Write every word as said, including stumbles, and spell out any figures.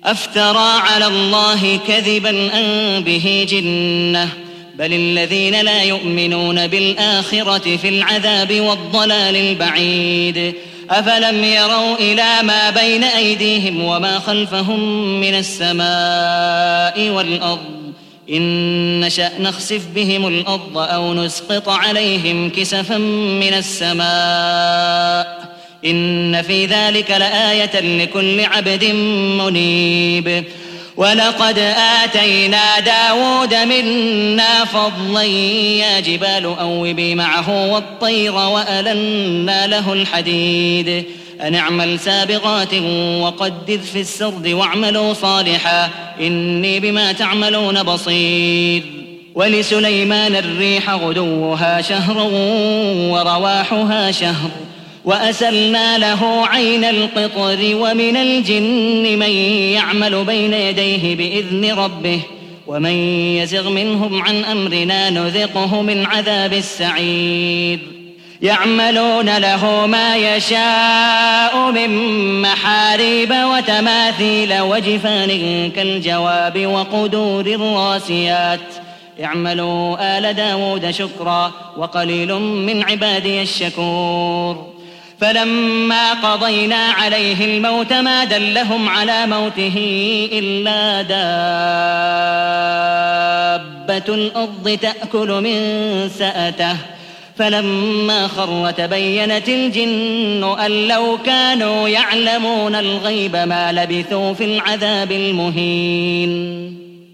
أفترى على الله كذبا أم به جنة بل الذين لا يؤمنون بالآخرة في العذاب والضلال البعيد أفلم يروا إلى ما بين أيديهم وما خلفهم من السماء والأرض إن نشأ نخسف بهم الأرض أو نسقط عليهم كسفا من السماء إن في ذلك لآية لكل عبد منيب ولقد آتينا داود منا فضلا يا جبال أوبي معه والطير وألنا له الحديد أن اعمل سابغات وقدر في السرد واعملوا صالحا إني بما تعملون بصير ولسليمان الريح غدوها شهر ورواحها شهر وأسلنا له عين القطر ومن الجن من يعمل بين يديه بإذن ربه ومن يزغ منهم عن أمرنا نذقه من عذاب السعير يعملون له ما يشاء من محاريب وتماثيل وجفان كالجواب وقدور الراسيات اعملوا آل داود شكرا وقليل من عبادي الشكور فلما قضينا عليه الموت ما دلهم على موته إلا دابة الأرض تأكل من سأته فلما خر تبينت الجن أن لو كانوا يعلمون الغيب ما لبثوا في العذاب المهين